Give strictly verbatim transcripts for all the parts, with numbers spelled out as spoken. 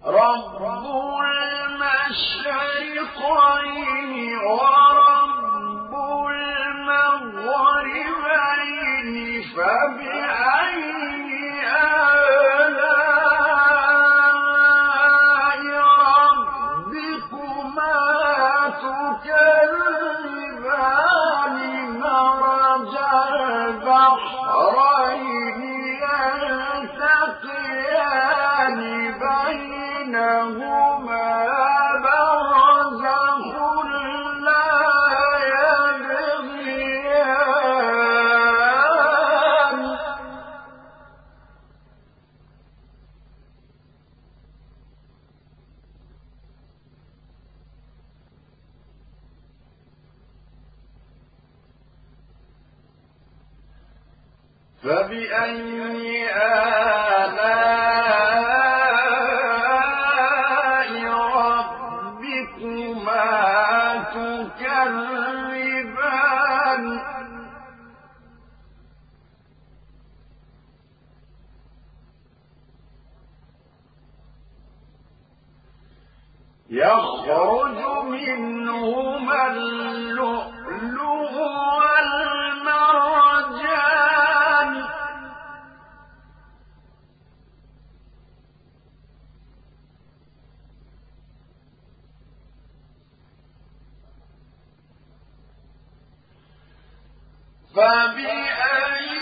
رب المشرقين ورب المغربين فبأي آلاء ربكما تكذبان مرج البحرين يلتقيان بينهما برزخ لا يبغيان فبأي آلاء ربكما تكذبان يخرج منهما اللؤلؤ والمرجان فبأي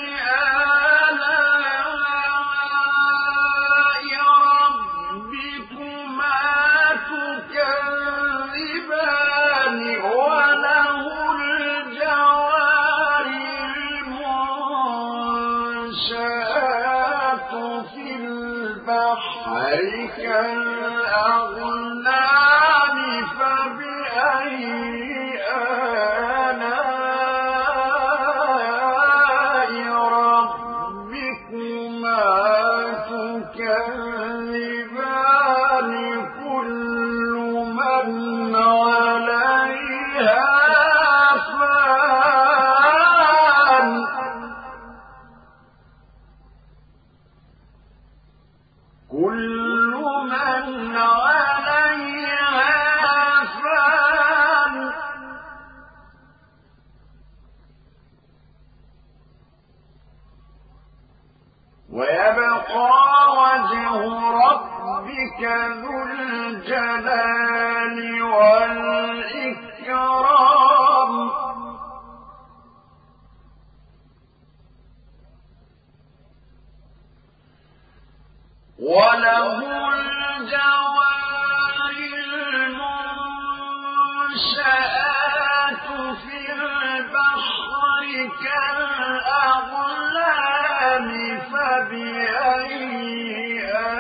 آلاء ربكما تكذبان وله الجوار المنشآت في البحر كالأعلام فبأي ويبقى وجه ربك ذو الجلال والإكرام وله الجوار المنشآت في البحر كالأعلام فبأي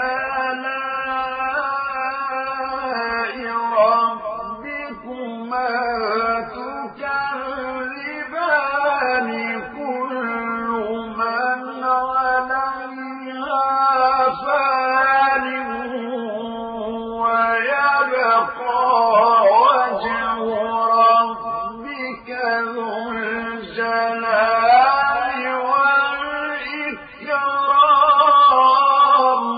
آلاء ربكما تكذبان كل من عليها فان ويبقى وجه ربك ذو الجلال والإكرام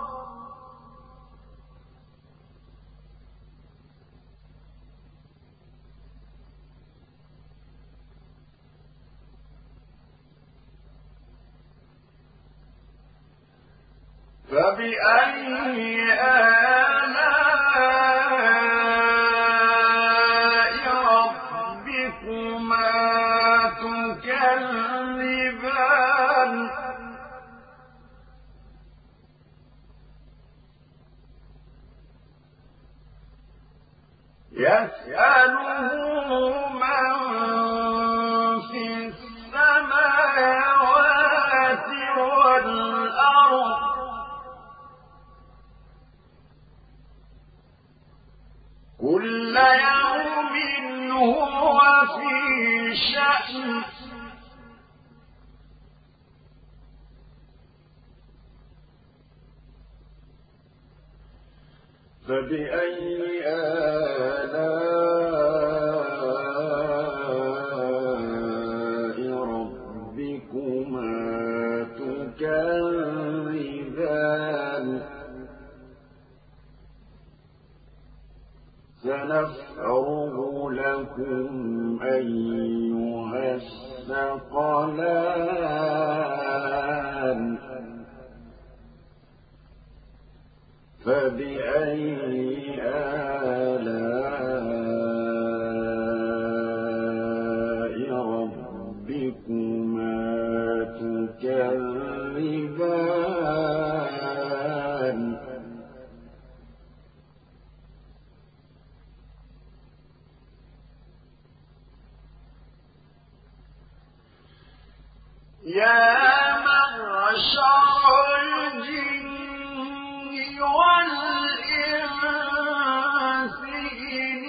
فبأي آلاء ربكما تكذبان يسأله من في السماوات والأرض كل يوم هو في شأن فبأي آلاء ربكما تكذبان سنفرغ لكم أيها الثقلان فبأي آلاء ربكما تكذبان يا معشر الجن والإنس إن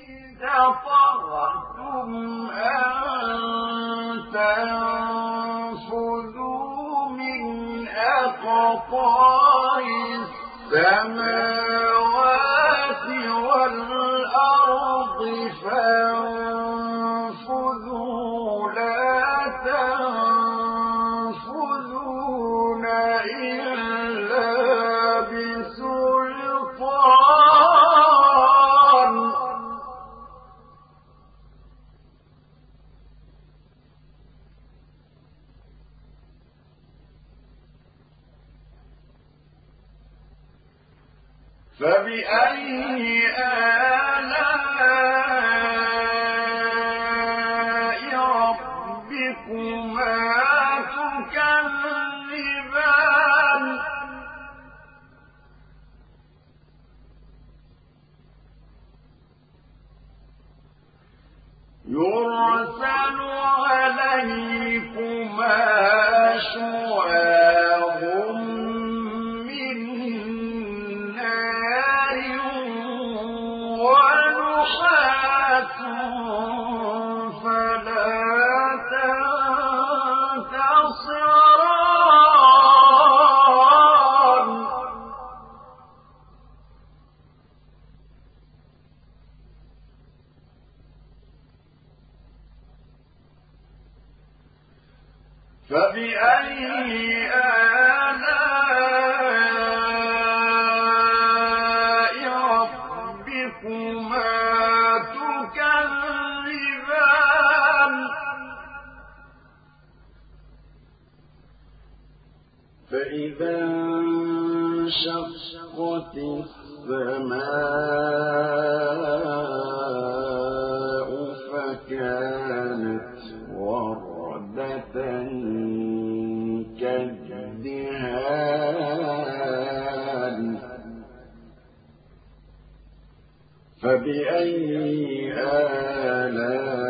استطعتم أن تنفذوا من أقطار السماوات والأرض فانفذوا لا تنفذون إلا بسلطان فبأي آلاء ربكما تكذبان يرسل عليكما شواظ من نار ونحاس فلا تنتصران فبأي آلاء ربكما تكذبان فإذا انشقت السماء فكانت وردة كالدهان فبأي آلاء